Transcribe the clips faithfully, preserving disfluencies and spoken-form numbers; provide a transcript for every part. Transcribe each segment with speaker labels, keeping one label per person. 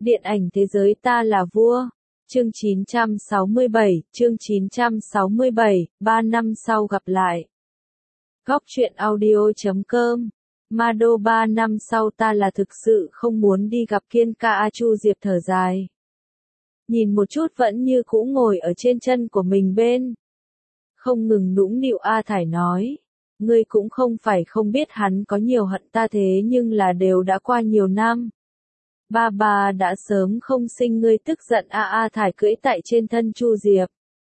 Speaker 1: Điện ảnh thế giới ta là vua. Chương chín trăm sáu mươi bảy, chương chín trăm sáu mươi bảy, ba năm sau gặp lại. Góc truyện audio chấm com. Mado ba năm sau ta là thực sự không muốn đi gặp Kiên ca. A Chu Diệp thở dài. Nhìn một chút vẫn như cũ ngồi ở trên chân của mình bên. Không ngừng nũng nịu. A Thải nói. Ngươi cũng không phải không biết hắn có nhiều hận ta, thế nhưng là đều đã qua nhiều năm. Ba ba đã sớm không sinh ngươi tức giận. A A Thải cưỡi tại trên thân Chu Diệp.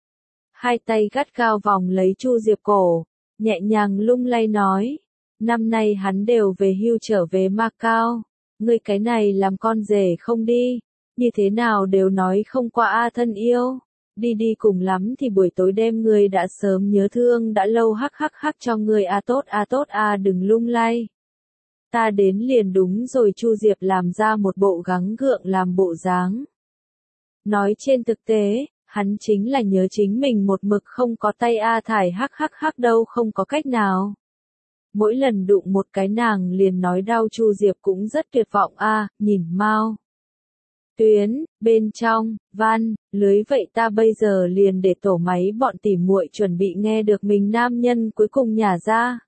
Speaker 1: Hai tay gắt gao vòng lấy Chu Diệp cổ, nhẹ nhàng lung lay nói. Năm nay hắn đều về hưu trở về Macau. Ngươi cái này làm con rể không đi, như thế nào đều nói không qua. A thân yêu. Đi đi cùng lắm thì buổi tối đêm ngươi đã sớm nhớ thương đã lâu. Hắc hắc hắc cho ngươi. A tốt a tốt a đừng lung lay. Ta đến liền đúng rồi. Chu Diệp làm ra một bộ gắng gượng làm bộ dáng. Nói trên thực tế, hắn chính là nhớ chính mình một mực không có tay. A Thải hắc hắc hắc đâu không có cách nào. Mỗi lần đụng một cái nàng liền nói đau. Chu Diệp cũng rất tuyệt vọng. A, nhìn Mao Tuyến, bên trong, văn, lưới vậy ta bây giờ liền để tổ máy bọn tỉ muội chuẩn bị nghe được mình nam nhân cuối cùng nhả ra.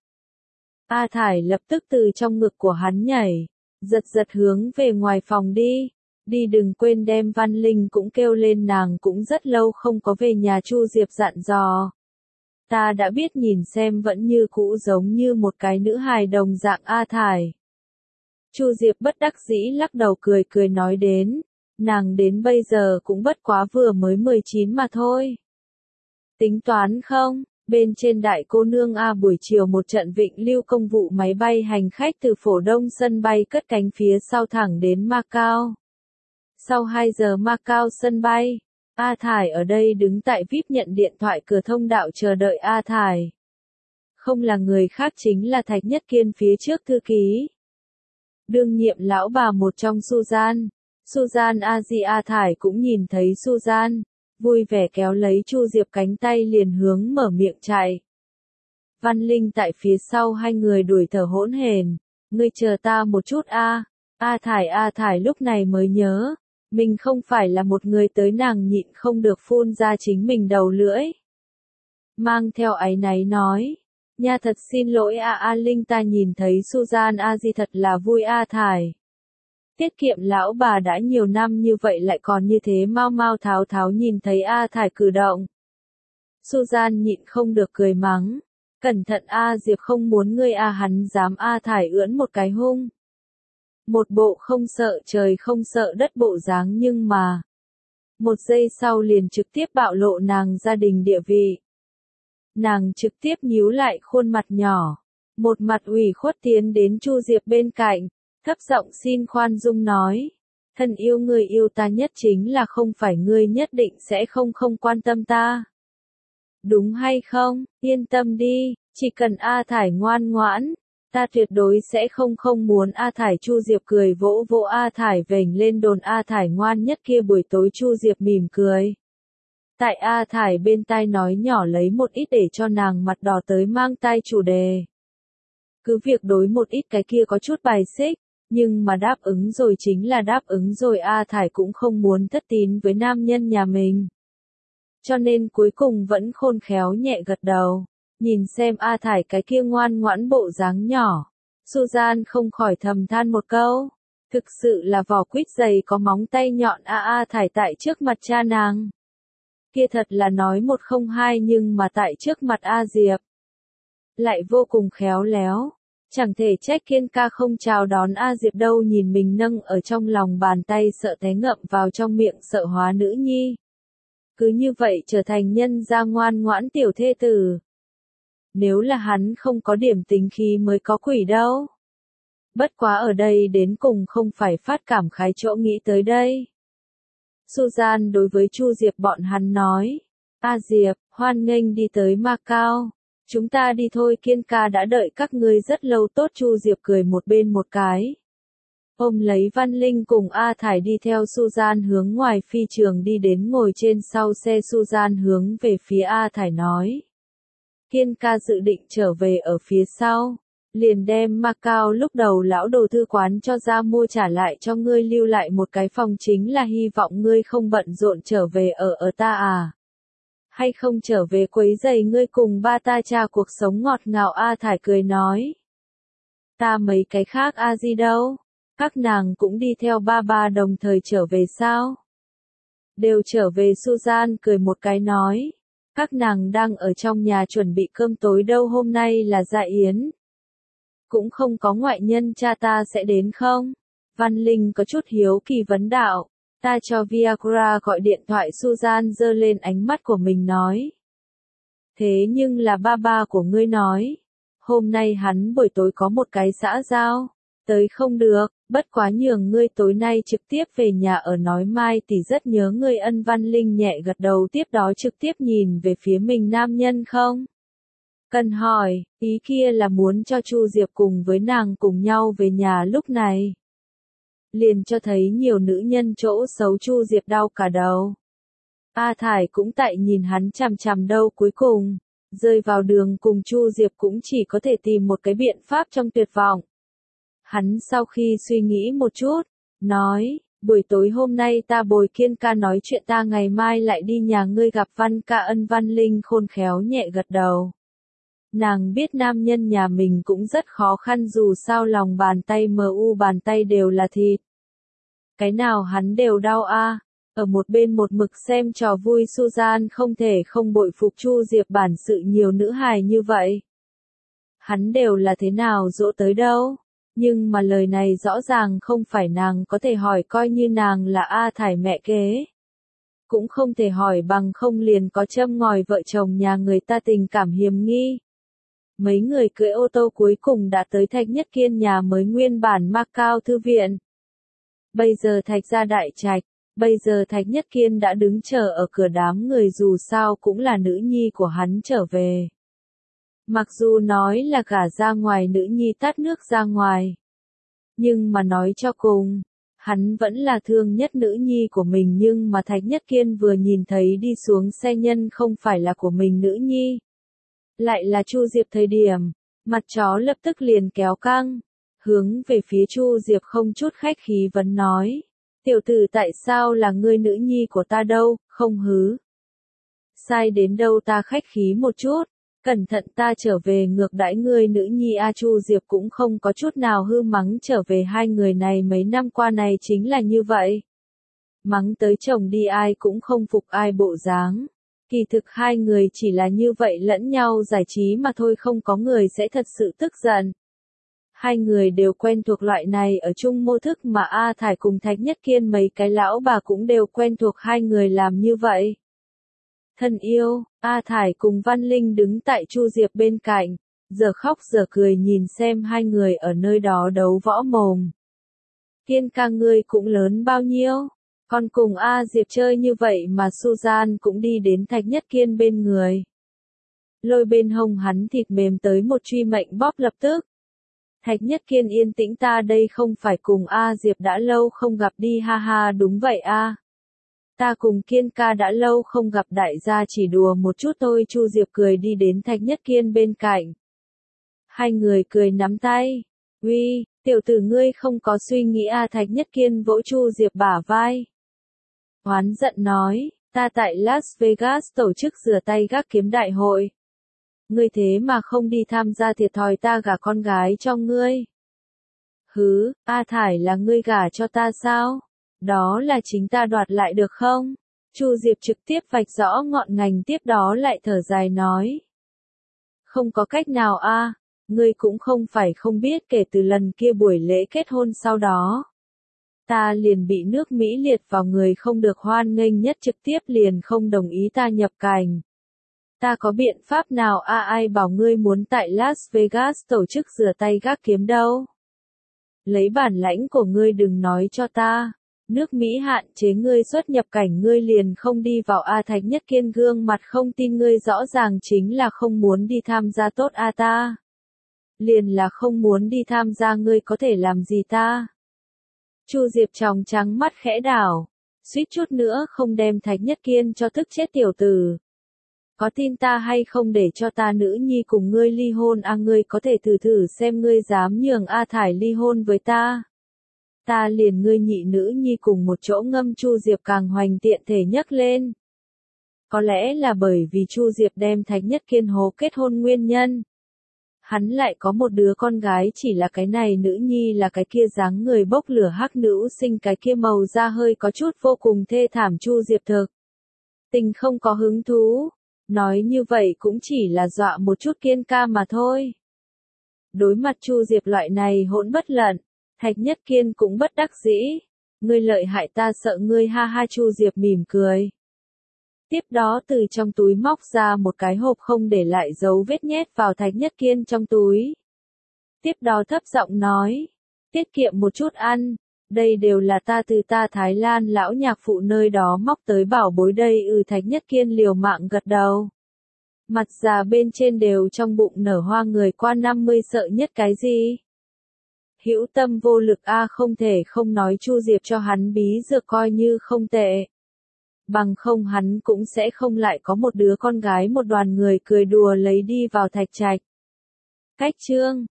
Speaker 1: A Thải lập tức từ trong ngực của hắn nhảy, giật giật hướng về ngoài phòng đi. Đi đừng quên đem Văn Linh cũng kêu lên, nàng cũng rất lâu không có về nhà. Chu Diệp dặn dò. Ta đã biết. Nhìn xem vẫn như cũ giống như một cái nữ hài đồng dạng. A Thải. Chu Diệp bất đắc dĩ lắc đầu cười cười nói đến. Nàng đến bây giờ cũng bất quá vừa mới mười chín mà thôi. Tính toán không? Bên trên đại cô nương. A buổi chiều một trận vịnh lưu công vụ máy bay hành khách từ Phổ Đông sân bay cất cánh phía sau thẳng đến Macau. Sau hai giờ Macau sân bay, A Thải ở đây đứng tại vi ai pi nhận điện thoại cửa thông đạo chờ đợi. A Thải không là người khác chính là Thạch Nhất Kiên phía trước thư ký. Đương nhiệm lão bà một trong Susan. Susan A Di. A Thải cũng nhìn thấy Susan, vui vẻ kéo lấy Chu Diệp cánh tay liền hướng mở miệng chạy. Văn Linh tại phía sau hai người đuổi thở hỗn hển. Ngươi chờ ta một chút a. A Thải A Thải lúc này mới nhớ, mình không phải là một người tới. Nàng nhịn không được phun ra chính mình đầu lưỡi. Mang theo áy náy nói. Nha thật xin lỗi a. A Linh ta nhìn thấy Susan A Di thật là vui. A Thải. Tiết kiệm lão bà đã nhiều năm như vậy lại còn như thế mau mau tháo tháo. Nhìn thấy A Thải cử động, Susan nhịn không được cười mắng. Cẩn thận A Diệp không muốn ngươi a. Hắn dám. A Thải ưỡn một cái hung. Một bộ không sợ trời không sợ đất bộ dáng, nhưng mà một giây sau liền trực tiếp bạo lộ nàng gia đình địa vị. Nàng trực tiếp nhíu lại khuôn mặt nhỏ, một mặt ủy khuất tiến đến Chu Diệp bên cạnh, thấp giọng xin khoan dung nói. Thân yêu, người yêu ta nhất chính là không phải ngươi nhất định sẽ không không quan tâm ta. Đúng hay không? Yên tâm đi, chỉ cần A Thải ngoan ngoãn, ta tuyệt đối sẽ không không muốn. A Thải. Chu Diệp cười vỗ vỗ A Thải vểnh lên đồn. A Thải ngoan nhất. Kia buổi tối Chu Diệp mỉm cười. Tại A Thải bên tai nói nhỏ lấy một ít để cho nàng mặt đỏ tới mang tai chủ đề. Cứ việc đối một ít cái kia có chút bài xích, nhưng mà đáp ứng rồi chính là đáp ứng rồi. A Thải cũng không muốn thất tín với nam nhân nhà mình. Cho nên cuối cùng vẫn khôn khéo nhẹ gật đầu. Nhìn xem A Thải cái kia ngoan ngoãn bộ dáng nhỏ, Susan không khỏi thầm than một câu. Thực sự là vỏ quýt dày có móng tay nhọn. A A Thải tại trước mặt cha nàng. Kia thật là nói một không hai, nhưng mà tại trước mặt A Diệp lại vô cùng khéo léo. Chẳng thể trách Kiên ca không chào đón A Diệp đâu. Nhìn mình nâng ở trong lòng bàn tay sợ té ngậm vào trong miệng sợ hóa nữ nhi. Cứ như vậy trở thành nhân gia ngoan ngoãn tiểu thê tử. Nếu là hắn không có điểm tính khí mới có quỷ đâu. Bất quá ở đây đến cùng không phải phát cảm khái chỗ nghĩ tới đây. Susan đối với Chu Diệp bọn hắn nói. A Diệp, hoan nghênh đi tới Macau. Chúng ta đi thôi, Kiên ca đã đợi các ngươi rất lâu. Tốt. Chu Diệp cười một bên một cái. Ôm lấy Văn Linh cùng A Thải đi theo Susan hướng ngoài phi trường đi đến ngồi trên sau xe. Susan hướng về phía A Thải nói. Kiên ca dự định trở về ở phía sau. liền đem Macau lúc đầu lão đồ thư quán cho ra mua trả lại cho ngươi, lưu lại một cái phòng, chính là hy vọng ngươi không bận rộn trở về ở ở ta à. Hay không trở về quấy rầy ngươi cùng ba ta cha cuộc sống ngọt ngào. A Thải cười nói. Ta mấy cái khác a gì đâu, các nàng cũng đi theo ba ba đồng thời trở về sao? Đều trở về. Susan cười một cái nói. Các nàng đang ở trong nhà chuẩn bị cơm tối đâu, hôm nay là dạ yến. Cũng không có ngoại nhân, cha ta sẽ đến không? Văn Linh có chút hiếu kỳ vấn đạo. Ta cho Viagra gọi điện thoại. Susan giơ lên ánh mắt của mình nói. Thế nhưng là ba ba của ngươi nói. Hôm nay hắn buổi tối có một cái xã giao. Tới không được, bất quá nhường ngươi tối nay trực tiếp về nhà ở, nói Mai tỷ rất nhớ ngươi. Ân. Văn Linh nhẹ gật đầu, tiếp đó trực tiếp nhìn về phía mình nam nhân không? Cần hỏi, ý kia là muốn cho Chu Diệp cùng với nàng cùng nhau về nhà. Lúc này liền cho thấy nhiều nữ nhân chỗ xấu, Chu Diệp đau cả đầu. A Thải cũng tại nhìn hắn chằm chằm đâu, cuối cùng rơi vào đường cùng. Chu Diệp cũng chỉ có thể tìm một cái biện pháp trong tuyệt vọng. Hắn sau khi suy nghĩ một chút, nói, buổi tối hôm nay ta bồi Kiên ca nói chuyện, ta ngày mai lại đi nhà ngươi gặp Văn ca. Ân. Văn Linh khôn khéo nhẹ gật đầu. Nàng biết nam nhân nhà mình cũng rất khó khăn, dù sao lòng bàn tay mu bàn tay đều là thịt. Cái nào hắn đều đau a. À. Ở một bên một mực xem trò vui Susan không thể không bội phục Chu Diệp bản sự nhiều nữ hài như vậy. Hắn đều là thế nào dỗ tới đâu. Nhưng mà lời này rõ ràng không phải nàng có thể hỏi, coi như nàng là A Thải mẹ kế. Cũng không thể hỏi, bằng không liền có châm ngòi vợ chồng nhà người ta tình cảm hiềm nghi. Mấy người cưỡi ô tô cuối cùng đã tới Thạch Nhất Kiên nhà mới, nguyên bản Macau thư viện. Bây giờ Thạch gia đại trạch, bây giờ Thạch Nhất Kiên đã đứng chờ ở cửa, đám người dù sao cũng là nữ nhi của hắn trở về. Mặc dù nói là gả ra ngoài, nữ nhi tát nước ra ngoài. Nhưng mà nói cho cùng, hắn vẫn là thương nhất nữ nhi của mình. Nhưng mà Thạch Nhất Kiên vừa nhìn thấy đi xuống xe nhân không phải là của mình nữ nhi, lại là Chu Diệp, thời điểm mặt chó lập tức liền kéo căng, hướng về phía Chu Diệp không chút khách khí vấn nói. Tiểu tử, tại sao là ngươi nữ nhi của ta đâu, không hứ. Sai đến đâu, ta khách khí một chút. Cẩn thận ta trở về ngược đãi ngươi nữ nhi a. Chu Diệp cũng không có chút nào hư mắng trở về, hai người này mấy năm qua này chính là như vậy. Mắng tới chồng đi ai cũng không phục ai bộ dáng. Kỳ thực hai người chỉ là như vậy lẫn nhau giải trí mà thôi, không có người sẽ thật sự tức giận. Hai người đều quen thuộc loại này ở chung mô thức, mà A Thải cùng Thạch Nhất Kiên mấy cái lão bà cũng đều quen thuộc hai người làm như vậy. Thân yêu, A Thải cùng Văn Linh đứng tại Chu Diệp bên cạnh, giờ khóc giờ cười nhìn xem hai người ở nơi đó đấu võ mồm. Kiên ca, ngươi cũng lớn bao nhiêu? Còn cùng A Diệp chơi như vậy mà. Susan cũng đi đến Thạch Nhất Kiên bên người. Lôi bên hông hắn thịt mềm tới một truy mệnh bóp lập tức. Thạch Nhất Kiên yên tĩnh, ta đây không phải cùng A Diệp đã lâu không gặp đi. Ha ha, đúng vậy a. Ta cùng Kiên ca đã lâu không gặp, đại gia chỉ đùa một chút thôi. Chu Diệp cười đi đến Thạch Nhất Kiên bên cạnh. Hai người cười nắm tay. Uy, tiểu tử ngươi không có suy nghĩ a. Thạch Nhất Kiên vỗ Chu Diệp bả vai. Oán giận nói, ta tại Las Vegas tổ chức rửa tay gác kiếm đại hội. Ngươi thế mà không đi tham gia, thiệt thòi ta gả con gái cho ngươi. Hứ, A Thải là ngươi gả cho ta sao? Đó là chính ta đoạt lại được không? Chu Diệp trực tiếp vạch rõ ngọn ngành, tiếp đó lại thở dài nói. Không có cách nào a, ngươi cũng không phải không biết, kể từ lần kia buổi lễ kết hôn sau đó. Ta liền bị nước Mỹ liệt vào người không được hoan nghênh nhất, trực tiếp liền không đồng ý ta nhập cảnh. Ta có biện pháp nào a? Ai bảo ngươi muốn tại Las Vegas tổ chức rửa tay gác kiếm đâu? Lấy bản lãnh của ngươi đừng nói cho ta. Nước Mỹ hạn chế ngươi xuất nhập cảnh, ngươi liền không đi vào a. Thạch Nhất Kiên gương mặt không tin, ngươi rõ ràng chính là không muốn đi tham gia tốt a. Ta liền là không muốn đi tham gia, ngươi có thể làm gì ta? Chu Diệp tròng trắng mắt khẽ đảo, suýt chút nữa không đem Thạch Nhất Kiên cho tức chết. Tiểu tử, Có tin ta hay không để cho ta nữ nhi cùng ngươi ly hôn à, ngươi có thể thử thử xem ngươi dám nhường A Thải ly hôn với ta. Ta liền ngươi nhị nữ nhi cùng một chỗ ngâm Chu Diệp càng hoành tiện thể nhấc lên. Có lẽ là bởi vì Chu Diệp đem Thạch Nhất Kiên hố kết hôn nguyên nhân. Hắn lại có một đứa con gái, chỉ là cái này nữ nhi là cái kia dáng người bốc lửa hắc nữ sinh, cái kia màu da hơi có chút vô cùng thê thảm. Chu Diệp thực tình không có hứng thú, nói như vậy cũng chỉ là dọa một chút Kiên ca mà thôi. Đối mặt Chu Diệp loại này hỗn bất lận, Thạch Nhất Kiên cũng bất đắc dĩ. Ngươi lợi hại ta sợ ngươi, ha ha. Chu Diệp mỉm cười. Tiếp đó từ trong túi móc ra một cái hộp không để lại dấu vết nhét vào Thạch Nhất Kiên trong túi. Tiếp đó thấp giọng nói, tiết kiệm một chút ăn, đây đều là ta từ ta Thái Lan lão nhạc phụ nơi đó móc tới bảo bối đây. Ừ, Thạch Nhất Kiên liều mạng gật đầu. Mặt già bên trên đều trong bụng nở hoa, người qua năm mươi sợ nhất cái gì? Hữu tâm vô lực a, không thể không nói Chu Diệp cho hắn bí dược coi như không tệ. Bằng không hắn cũng sẽ không lại có một đứa con gái một đoàn người cười đùa lấy đi vào Thạch Trạch. Cách chương